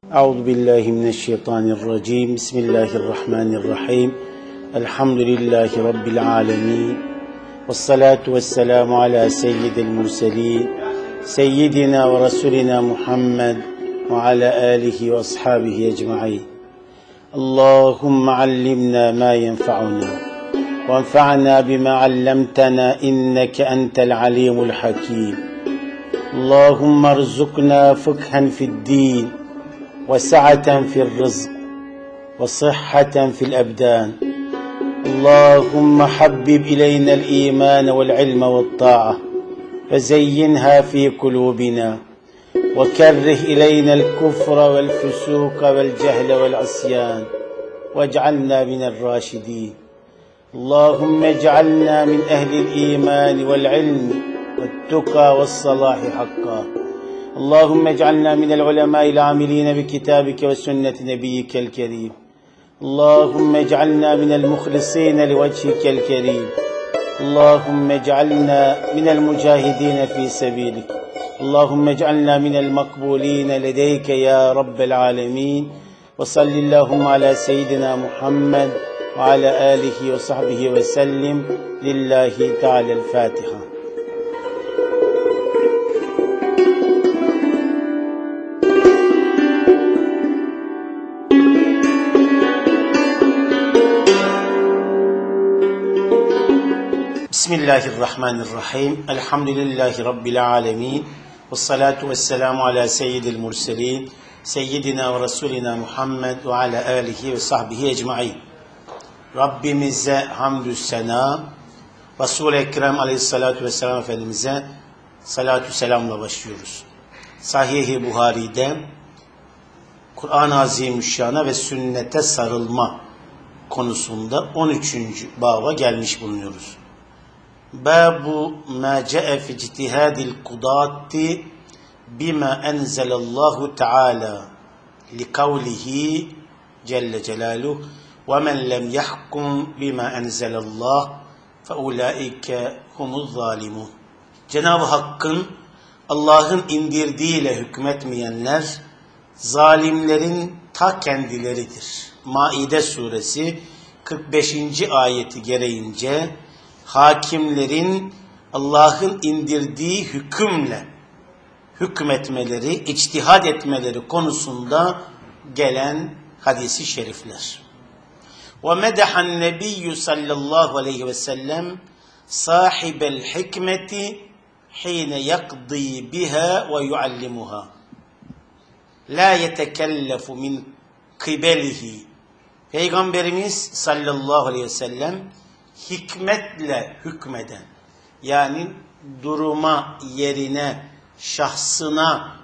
Euzu billahi mineşşeytanirracim. Bismillahirrahmanirrahim. Elhamdülillahi rabbil alamin. Ves salatu vesselamu ala seyyidil murselin. Seyyidina ve rasulina Muhammed ve ala alihi ve ashabihi ecmaîn. Allahumme allimna ma yenfa'una ve enfa'na bima 'allamtana inneke entel alimul hakim. Allahumme erzukna fıkhan fi'd-din وسعة في الرزق وصحة في الأبدان اللهم حبب إلينا الإيمان والعلم والطاعة وزينها في قلوبنا وكره إلينا الكفر والفسوق والجهل والعصيان واجعلنا من الراشدين اللهم اجعلنا من أهل الإيمان والعلم والتقى والصلاح حقا اللهم اجعلنا من العلماء العاملين بكتابك وسنة نبيك الكريم اللهم اجعلنا من المخلصين لوجهك الكريم اللهم اجعلنا من المجاهدين في سبيلك اللهم اجعلنا من المقبولين لديك يا رب العالمين وصل اللهم على سيدنا محمد وعلى آله وصحبه وسلم لله تعالى الفاتحة. Bismillahirrahmanirrahim. Elhamdülillahi Rabbil alemin. Vessalatu vesselamu ala seyyidil murselin. Seyyidina ve Resulina Muhammed ve ala alihi ve sahbihi ecmaîn. Rabbimize hamdü sena, Resul-i Ekrem aleyhissalatu vesselam Efendimiz'e salatü selamla başlıyoruz. Sahih-i Buhari'de Kur'an-ı Azimüşşan'a ve sünnete sarılma konusunda 13. baba gelmiş bulunuyoruz. Babu ma ce'e fi ictihadil kudati bima enzelallahu teala li kavlihi celle celaluhu ve men lem yahkum bima enzelallah fe ulaike humuz zalimun. Cenab-ı Hakk'ın Allah'ın indirdiğiyle hükmetmeyenler zalimlerin ta kendileridir. Maide suresi 45. ayeti gereğince hakimlerin Allah'ın indirdiği hükümle hükmetmeleri, içtihad etmeleri konusunda gelen hadis-i şerifler. وَمَدَحَ النَّبِيُّ sallallahu aleyhi ve sellem sahibel hikmeti hine yakdi biha ve yuallimuha la yetekellefu min kibelihi. Peygamberimiz sallallahu aleyhi ve sellem hikmetle hükmeden, yani duruma, yerine, şahsına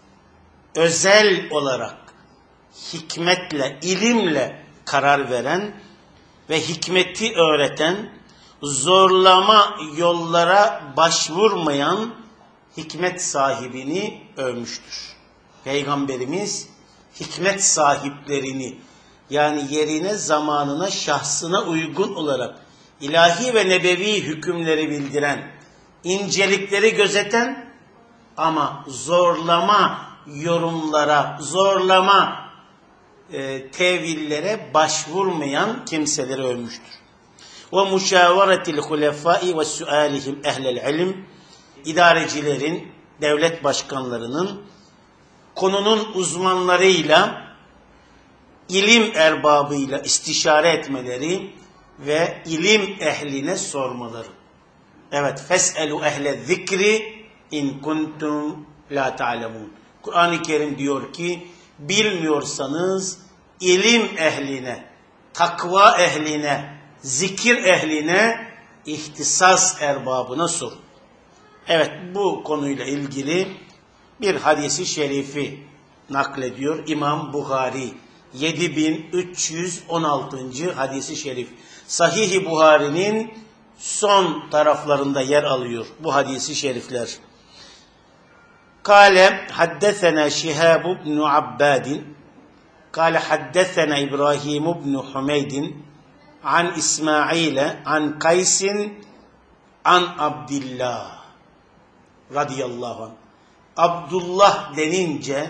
özel olarak hikmetle, ilimle karar veren ve hikmeti öğreten, zorlama yollara başvurmayan hikmet sahibini övmüştür. Peygamberimiz hikmet sahiplerini, yani yerine, zamanına, şahsına uygun olarak ilahi ve nebevi hükümleri bildiren, incelikleri gözeten ama zorlama yorumlara, zorlama tevillere başvurmayan kimseleri övmüştür. Ve müşaveretil hulefai ve sualihim ehlel ilim, idarecilerin, devlet başkanlarının konunun uzmanlarıyla, ilim erbabıyla istişare etmeleri ve ilim ehline sormaları. Evet, fes'elu ehle zikri in kuntum la ta'lemun. Kur'an-ı Kerim diyor ki, bilmiyorsanız ilim ehline, takva ehline, zikir ehline, ihtisas erbabına sorun. Evet, bu konuyla ilgili bir hadisi şerifi naklediyor İmam Buhari. 7316. hadisi şerif. Sahih-i Buhari'nin son taraflarında yer alıyor bu hadisi şerifler. Kale haddesena Şihab ibn Abbad, kale haddesena İbrahim ibn Humeyd an İsmail an Kays an Abdullah radıyallahu anh. Abdullah denince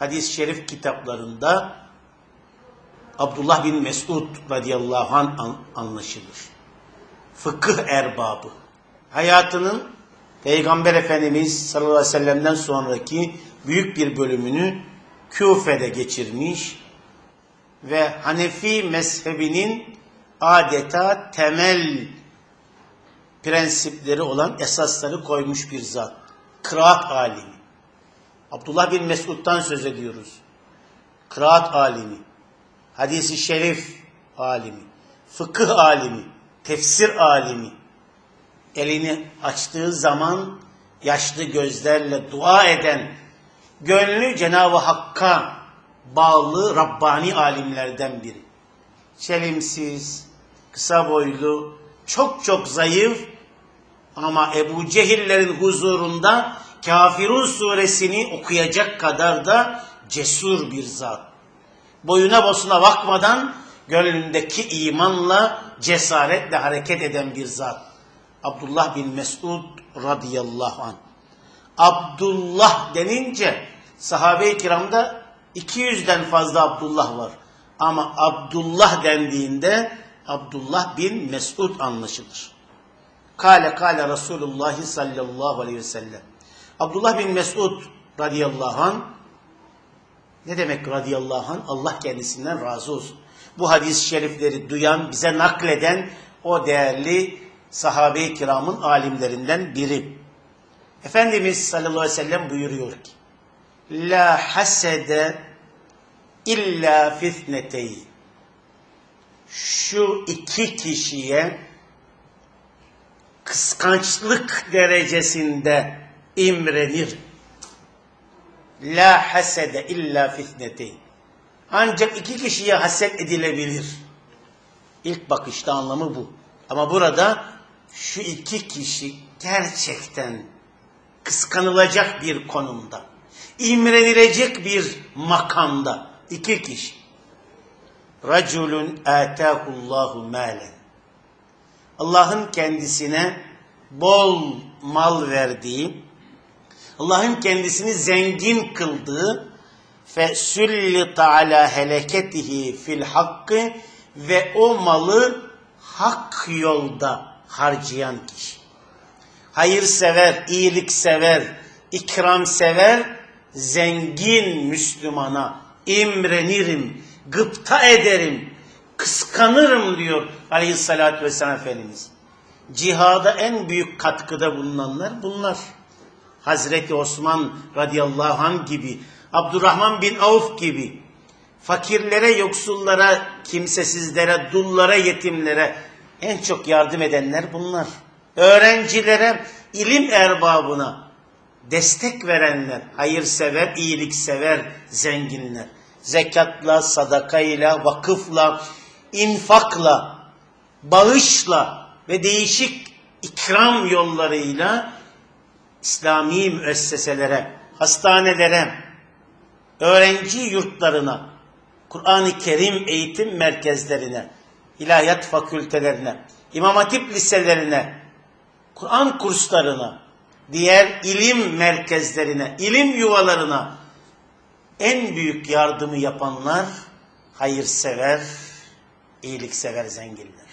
hadis-i şerif kitaplarında Abdullah bin Mesud radıyallahu anh anlaşılır. Fıkıh erbabı. Hayatının Peygamber Efendimiz sallallahu aleyhi ve sellem'den sonraki büyük bir bölümünü Küfe'de geçirmiş ve Hanefi mezhebinin adeta temel prensipleri olan esasları koymuş bir zat. Kıraat alimi. Abdullah bin Mesud'dan söz ediyoruz. Kıraat alimi, hadis-i şerif alimi, fıkıh alimi, tefsir alimi. Elini açtığı zaman yaşlı gözlerle dua eden, gönlü Cenab-ı Hakk'a bağlı Rabbani alimlerden biri. Çelimsiz, kısa boylu, çok zayıf ama Ebu Cehillerin huzurunda Kafirun suresini okuyacak kadar da cesur bir zat. Boyuna bosuna bakmadan gönlündeki imanla, cesaretle hareket eden bir zat. Abdullah bin Mesud radıyallahu anh. Abdullah denince sahabe-i kiramda 200'den fazla Abdullah var. Ama Abdullah dendiğinde Abdullah bin Mesud anlaşılır. Kale Resulullah sallallahu aleyhi ve sellem. Abdullah bin Mesud radıyallahu anh, ne demek radıyallahu anh? Allah kendisinden razı olsun. Bu hadis-i şerifleri duyan, bize nakleden o değerli sahabe-i kiramın alimlerinden biri. Efendimiz sallallahu aleyhi ve sellem buyuruyor ki, La hasede illa fitneteyn. Şu iki kişiye kıskançlık derecesinde imrenir. La hasede illa fitneteyn. Ancak iki kişiye haset edilebilir. İlk bakışta anlamı bu. Ama burada şu iki kişi gerçekten kıskanılacak bir konumda, imrenilecek bir makamda iki kişi. Raculun atahullahu malen. Allah'ın kendisine bol mal verdiği, Allah'ın kendisini zengin kıldığı fesullita ala heleketihi fil hakkı ve o malı hak yolda harcayan kişi. Hayırsever, iyiliksever, ikramsever, zengin Müslümana imrenirim, gıpta ederim, kıskanırım diyor Aleyhisselatü Vesselam Efendimiz. Cihada en büyük katkıda bulunanlar bunlar. Hazreti Osman radıyallahu anh gibi, Abdurrahman bin Avf gibi, fakirlere, yoksullara, kimsesizlere, dullara, yetimlere en çok yardım edenler bunlar. Öğrencilere, ilim erbabına destek verenler, hayırsever, iyiliksever zenginler. Zekatla, sadakayla, vakıfla, infakla, bağışla ve değişik ikram yollarıyla İslami müesseselere, hastanelere, öğrenci yurtlarına, Kur'an-ı Kerim eğitim merkezlerine, ilahiyat fakültelerine, İmam Hatip liselerine, Kur'an kurslarına, diğer ilim merkezlerine, ilim yuvalarına en büyük yardımı yapanlar hayırsever, iyiliksever zenginler.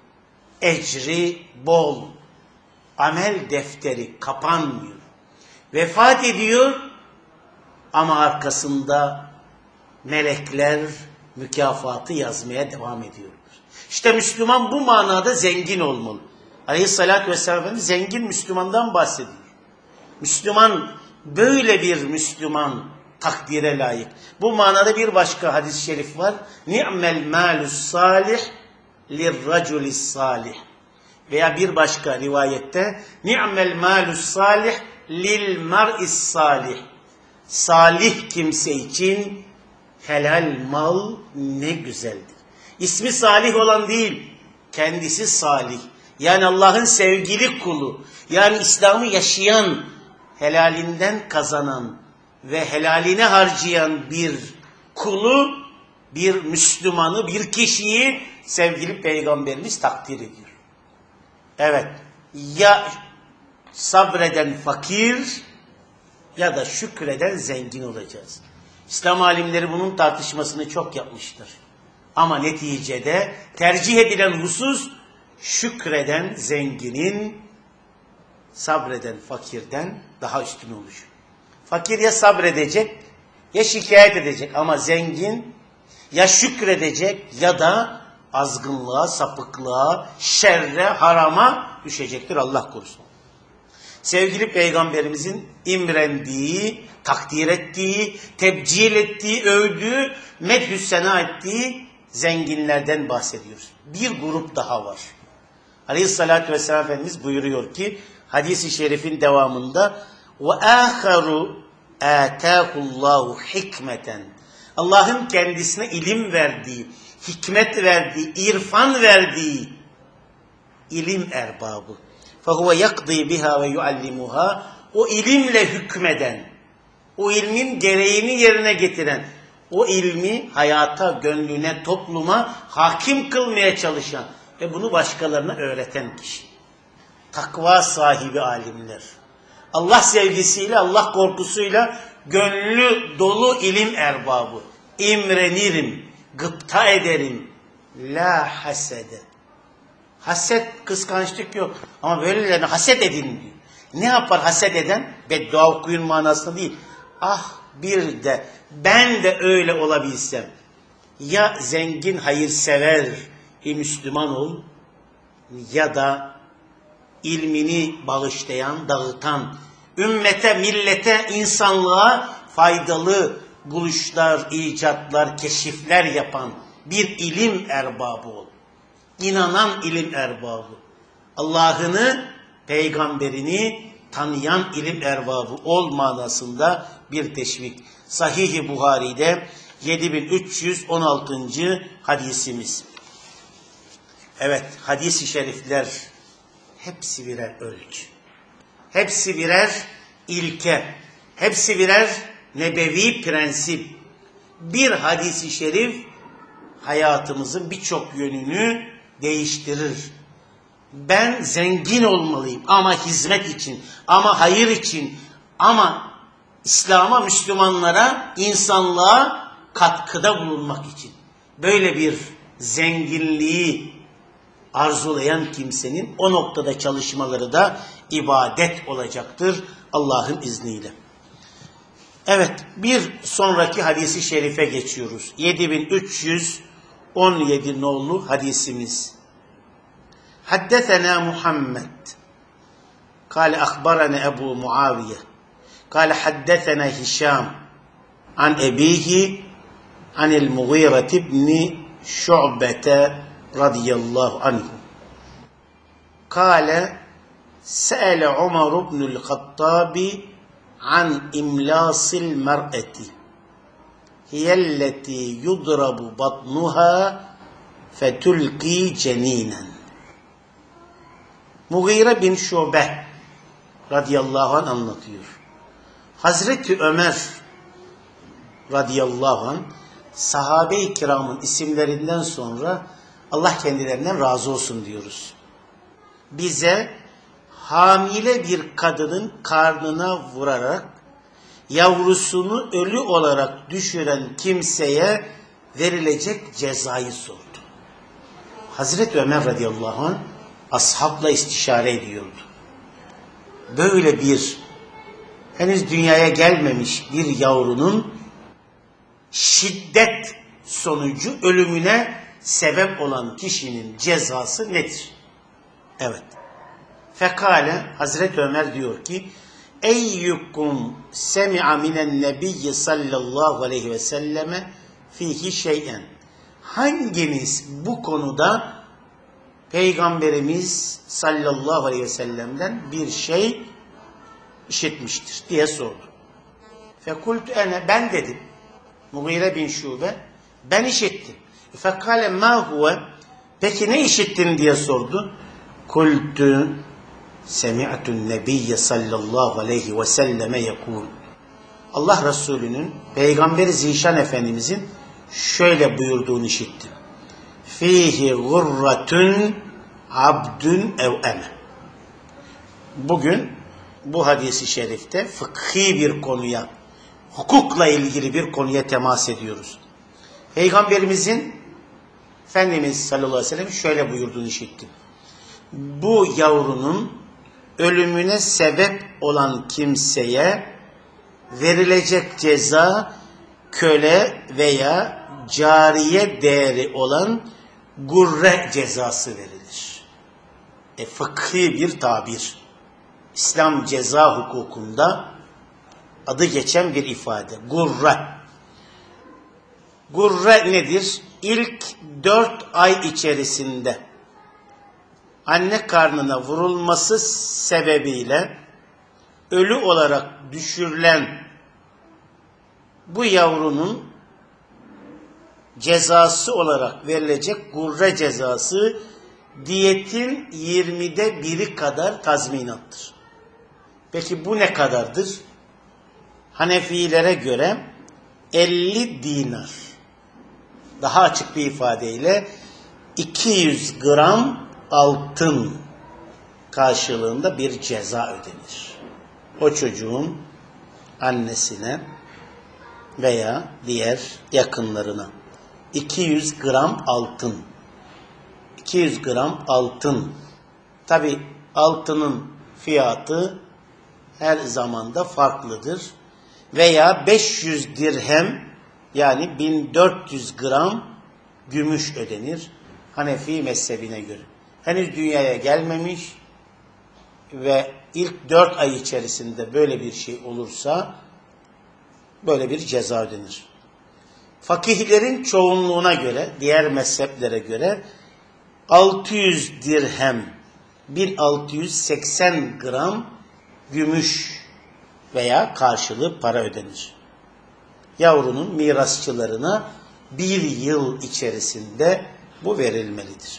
Ecri bol, amel defteri kapanmıyor. Vefat ediyor ama arkasında melekler mükafatı yazmaya devam ediyorlar. İşte Müslüman bu manada zengin olmalı. Aleyhissalatü vesselam Efendimiz zengin Müslümandan bahsediyor. Müslüman, böyle bir Müslüman takdire layık. Bu manada bir başka hadis-i şerif var. Ni'mel malus salih lirraculis salih. Veya bir başka rivayette ni'mel malus salih lil mar'is salih. Salih kimse için helal mal ne güzeldir. İsmi Salih olan değil, kendisi salih. Yani Allah'ın sevgili kulu, yani İslam'ı yaşayan, helalinden kazanan ve helaline harcayan bir kulu, bir Müslümanı, bir kişiyi sevgili Peygamberimiz takdir ediyor. Evet, ya sabreden fakir ya da şükreden zengin olacağız. İslam alimleri bunun tartışmasını çok yapmıştır. Ama neticede tercih edilen husus şükreden zenginin sabreden fakirden daha üstün oluşu. Fakir ya sabredecek ya şikayet edecek ama zengin ya şükredecek ya da azgınlığa, sapıklığa, şerre, harama düşecektir, Allah korusun. Sevgili Peygamberimizin imrendiği, takdir ettiği, tebcil ettiği, övdüğü, medhü sena ettiği zenginlerden bahsediyoruz. Bir grup daha var. Aleyhissalatü vesselam Efendimiz buyuruyor ki hadis-i şerifin devamında وَآخَرُ آتَاهُ اللّٰهُ حِكْمَةً Allah'ın kendisine ilim verdiği, hikmet verdiği, irfan verdiği ilim erbabı. فَهُوَ يَقْضِي بِهَا وَيُعَلِّمُهَا O ilimle hükmeden, o ilmin gereğini yerine getiren, o ilmi hayata, gönlüne, topluma hakim kılmaya çalışan ve bunu başkalarına öğreten kişi. Takva sahibi alimler. Allah sevgisiyle, Allah korkusuyla gönlü dolu ilim erbabı. İmrenirim, gıpta ederim. La hasede. Haset, kıskançlık yok. Ama böylelerine haset edin diyor. Ne yapar haset eden? Beddua okuyun manasında değil. Ah bir de ben de öyle olabilsem. Ya zengin hayırsever Müslüman ol ya da ilmini bağışlayan, dağıtan, ümmete, millete, insanlığa faydalı buluşlar, icatlar, keşifler yapan bir ilim erbabı ol. İnanan ilim erbabı. Allah'ını, peygamberini tanıyan ilim erbabı ol manasında bir teşvik. Sahih-i Buhari'de 7316. hadisimiz. Evet, hadis-i şerifler hepsi birer ölçü. Hepsi birer ilke. Hepsi birer nebevi prensip. Bir hadis-i şerif hayatımızın birçok yönünü değiştirir. Ben zengin olmalıyım ama hizmet için, ama hayır için, ama İslam'a, Müslümanlara, insanlığa katkıda bulunmak için. Böyle bir zenginliği arzulayan kimsenin o noktada çalışmaları da ibadet olacaktır Allah'ın izniyle. Evet, bir sonraki hadisi şerife geçiyoruz. 7317 nolu hadisimiz. Haddesena Muhammed. Kale akhbarana Ebu Muaviye. Kale haddesena Hişam. An ebihi anil Mughire ibn Şu'bete radıyallahu anhu. Kale se'ele Umar ibnul Hattabi an imlasil mer'eti hiyelleti yudrabu batnuha fetulqi ceninen. Mughire bin Şube radıyallahu anh anlatıyor. Hazreti Ömer radıyallahu anh sahabe-i kiramın isimlerinden sonra Allah kendilerinden razı olsun diyoruz. Bize hamile bir kadının karnına vurarak yavrusunu ölü olarak düşüren kimseye verilecek cezayı sordu. Hazreti Ömer radıyallahu anh ashabla istişare ediyordu. Böyle bir henüz dünyaya gelmemiş bir yavrunun şiddet sonucu ölümüne sebep olan kişinin cezası nedir? Evet. Fekale Hazreti Ömer diyor ki eyyukum semi'a minen nebiyyi sallallahu aleyhi ve selleme fihi şey'en. Hanginiz bu konuda Peygamberimiz sallallahu aleyhi ve sellem'den bir şey işitmiştir diye sordu. Fekultu ene, ben dedim. Mughire bin Şube, ben işittim. Fekale ma huve, peki ne işittin diye sordu. Kultu semi'tun nebiyye sallallahu aleyhi ve selleme yekul. Allah Resulü'nün, Peygamberi Zişan Efendimizin şöyle buyurduğunu işittim. Fihi gurratun abdun ev eme. Bugün bu hadisi şerifte fıkhi bir konuya hukukla ilgili bir konuya temas ediyoruz. Peygamberimizin Efendimiz sallallahu aleyhi ve sellem şöyle buyurduğunu işittim. Bu yavrunun ölümüne sebep olan kimseye verilecek ceza köle veya cariye değeri olan gurre cezası verilir. Fıkhi bir tabir. İslam ceza hukukunda adı geçen bir ifade. Gurre. Gurre nedir? İlk 4 ay içerisinde anne karnına vurulması sebebiyle ölü olarak düşürülen bu yavrunun cezası olarak verilecek gurre cezası diyetin 20'de 1'i kadar tazminattır. Peki bu ne kadardır? Hanefilere göre 50 dinar. Daha açık bir ifadeyle 200 gram altın karşılığında bir ceza ödenir. O çocuğun annesine veya diğer yakınlarına 200 gram altın. 200 gram altın. Tabi altının fiyatı her zamanda farklıdır. Veya 500 dirhem yani 1400 gram gümüş ödenir Hanefi mezhebine göre. Henüz dünyaya gelmemiş ve ilk 4 ay içerisinde böyle bir şey olursa böyle bir ceza ödenir. Fakihlerin çoğunluğuna göre, diğer mezheplere göre 600 dirhem, 1680 gram gümüş veya karşılığı para ödenir. Yavrunun mirasçılarına 1 yıl içerisinde bu verilmelidir.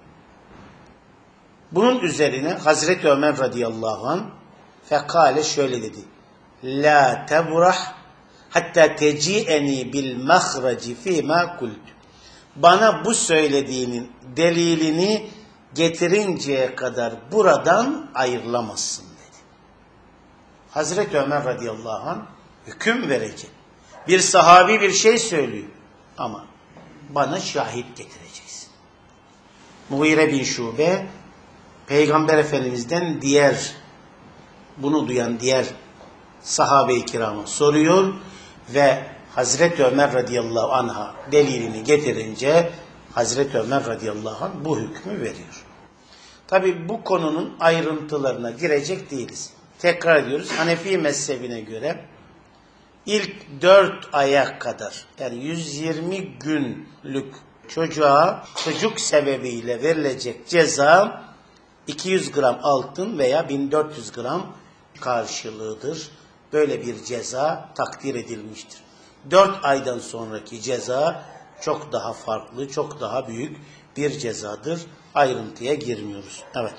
Bunun üzerine Hazreti Ömer radıyallahu anh fekale şöyle dedi. La tebrah hatta teci'eni bil mahraci fîmâ kult. Bana bu söylediğinin delilini getirinceye kadar buradan ayrılamazsın dedi. Hazreti Ömer radıyallahu anh hüküm verecek. Bir sahabi bir şey söylüyor ama bana şahit getireceksin. Mughire bin Şube Peygamber Efendimiz'den bunu duyan diğer sahabe-i kirama soruyor ve Hazreti Ömer radıyallahu anh'a delilini getirince Hazreti Ömer radıyallahu anh bu hükmü veriyor. Tabi bu konunun ayrıntılarına girecek değiliz. Tekrar ediyoruz. Hanefi mezhebine göre ilk 4 aya kadar yani 120 günlük çocuğa çocuk sebebiyle verilecek ceza 200 gram altın veya 1400 gram karşılığıdır. Böyle bir ceza takdir edilmiştir. 4 aydan sonraki ceza çok daha farklı, çok daha büyük bir cezadır. Ayrıntıya girmiyoruz. Evet.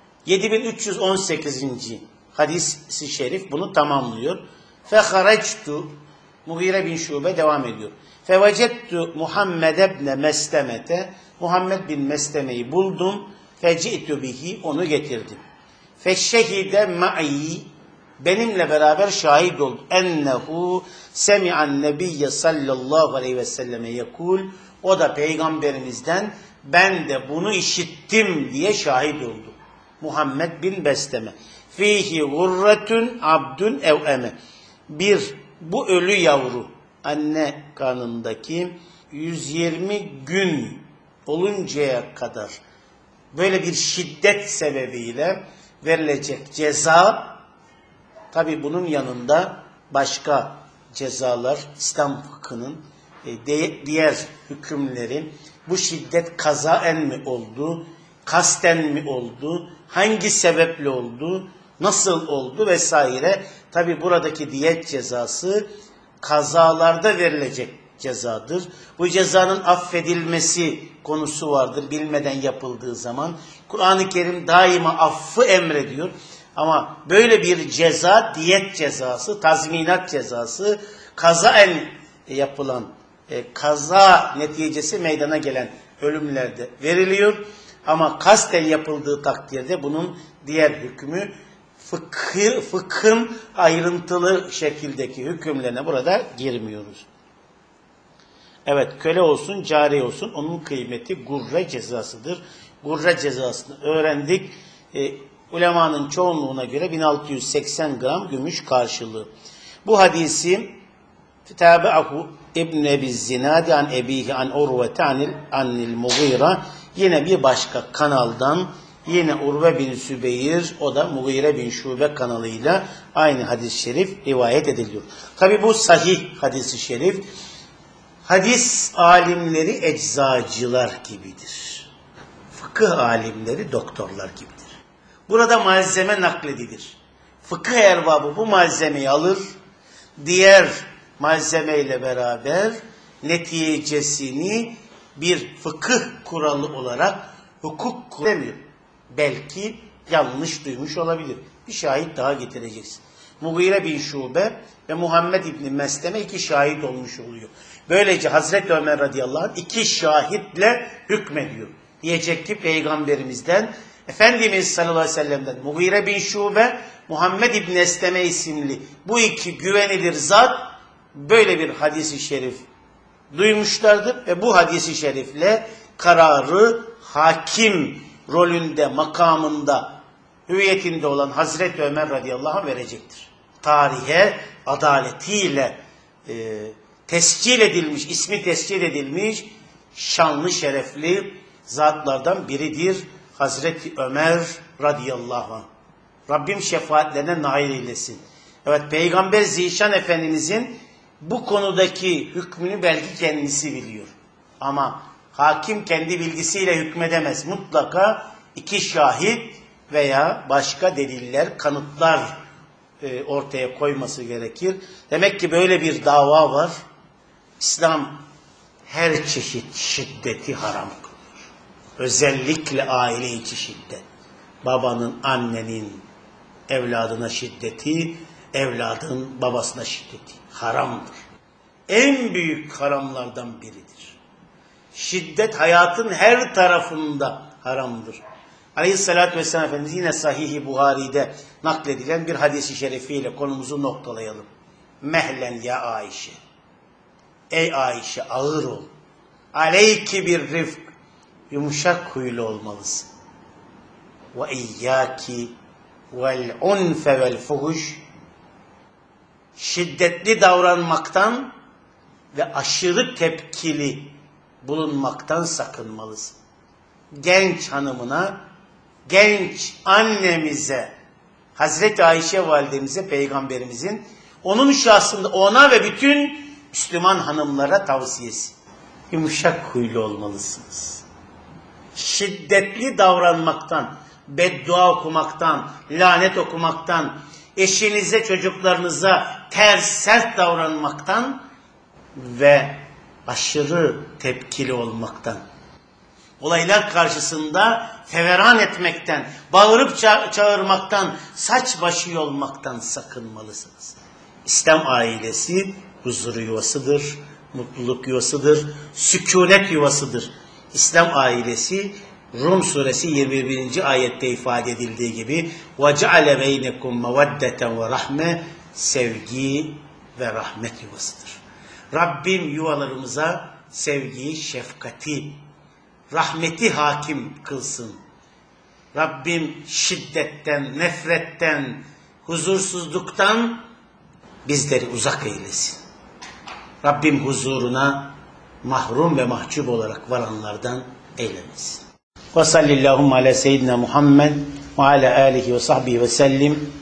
7318. hadis-i şerif bunu tamamlıyor. Feharectu Mughire bin Şube devam ediyor. Fevecettu Muhammed ibn Meslemete Muhammed bin Mesleme'yi buldum. Feci'tu bihi onu getirdim. Feşşehide ma'i benimle beraber şahit oldu. Ennehu semi'an nebiyye sallallahu aleyhi ve selleme yekul. O da peygamberimizden ben de bunu işittim diye şahit oldu. Muhammed bin Besleme. Fihi gurretun abdun ev eme. Bu ölü yavru anne karnındaki 120 gün oluncaya kadar böyle bir şiddet sebebiyle verilecek ceza, tabi bunun yanında başka cezalar, İslam fıkhının diğer hükümleri, bu şiddet kazaen mi oldu, kasten mi oldu, hangi sebeple oldu, nasıl oldu vesaire. Tabi buradaki diyet cezası kazalarda verilecek cezadır. Bu cezanın affedilmesi konusu vardır bilmeden yapıldığı zaman. Kur'an-ı Kerim daima affı emrediyor. Ama böyle bir ceza, diyet cezası, tazminat cezası, kazaen yapılan, kaza neticesi meydana gelen ölümlerde veriliyor. Ama kasten yapıldığı takdirde bunun diğer hükmü fıkhın ayrıntılı şekildeki hükümlerine burada girmiyoruz. Evet, köle olsun, cariye olsun, onun kıymeti gurre cezasıdır. Gurre cezasını öğrendik. Ulemanın çoğunluğuna göre 1680 gram gümüş karşılığı. Bu hadisi Tabi'ahu İbn Ebi Zinadi an Ebihi an Urvete anil Mughira, yine bir başka kanaldan, yine Urve bin Sübeyir, o da Mughire bin Şube kanalıyla aynı hadis-i şerif rivayet ediliyor. Tabi bu sahih hadis-i şerif. Hadis alimleri eczacılar gibidir. Fıkıh alimleri doktorlar gibidir. Burada malzeme nakledilir. Fıkıh erbabı bu malzemeyi alır, diğer malzemeyle beraber neticesini bir fıkıh kuralı olarak hukuk kuramıyor. Belki yanlış duymuş olabilir. Bir şahit daha getireceksin. Mughire bin Şube ve Muhammed İbni Mesleme 2 şahit olmuş oluyor. Böylece Hazreti Ömer radıyallahu anh 2 şahitle hükmediyor. Diyecek ki Peygamberimizden, Efendimiz sallallahu aleyhi ve sellem'den Mughire bin Şube, Muhammed İbni Mesleme isimli bu 2 güvenilir zat böyle bir hadis-i şerif duymuşlardır ve bu hadis-i şerifle kararı hakim rolünde, makamında, hüviyetinde olan Hazreti Ömer radıyallahu anh verecektir. Tarihe adaletiyle tescil edilmiş, ismi tescil edilmiş şanlı şerefli zatlardan biridir Hazreti Ömer radıyallahu anh. Rabbim şefaatlerine nail eylesin. Evet, Peygamber Zişan Efendimizin bu konudaki hükmünü belki kendisi biliyor. Ama hakim kendi bilgisiyle hükmedemez. Mutlaka 2 şahit veya başka deliller, kanıtlar ortaya koyması gerekir. Demek ki böyle bir dava var. İslam her çeşit şiddeti haram kılıyor. Özellikle aile içi şiddet. Babanın, annenin evladına şiddeti, evladın babasına şiddeti haramdır. En büyük haramlardan biridir. Şiddet hayatın her tarafında haramdır. Aleyhissalatü vesselam Efendimiz yine Sahih-i Buhari'de nakledilen bir hadis-i şerifiyle konumuzu noktalayalım. Mehlen ya Ayşe. Ey Ayşe, ağır ol. Aleyki bir rifk. Yumuşak huylu olmalısın. Ve iyyâki vel unfe vel fuhuş. Şiddetli davranmaktan ve aşırı tepkili bulunmaktan sakınmalısın. Genç hanımına, genç annemize, Hazreti Ayşe validemize Peygamberimizin onun şahsında ona ve bütün Müslüman hanımlara tavsiyesi. Yumuşak huylu olmalısınız. Şiddetli davranmaktan, beddua okumaktan, lanet okumaktan, eşinize, çocuklarınıza ters, sert davranmaktan ve aşırı tepkili olmaktan, olaylar karşısında feveran etmekten, bağırıp çağırmaktan, saç başı yolmaktan sakınmalısınız. İslam ailesi huzur yuvasıdır, mutluluk yuvasıdır, sükunet yuvasıdır. İslam ailesi Rum suresi 21. ayette ifade edildiği gibi وَجَعَلَ بَيْنَكُمْ مَوَدَّةً وَرَحْمَةً, sevgi ve rahmet yuvasıdır. Rabbim yuvalarımıza sevgiyi, şefkati, rahmeti hakim kılsın. Rabbim şiddetten, nefretten, huzursuzluktan bizleri uzak eylesin. Rabbim huzuruna mahrum ve mahcup olarak varanlardan eylemesin. Ve sallallahu ala seyyidina Muhammed ve ala alihi ve sahbihi ve sellim.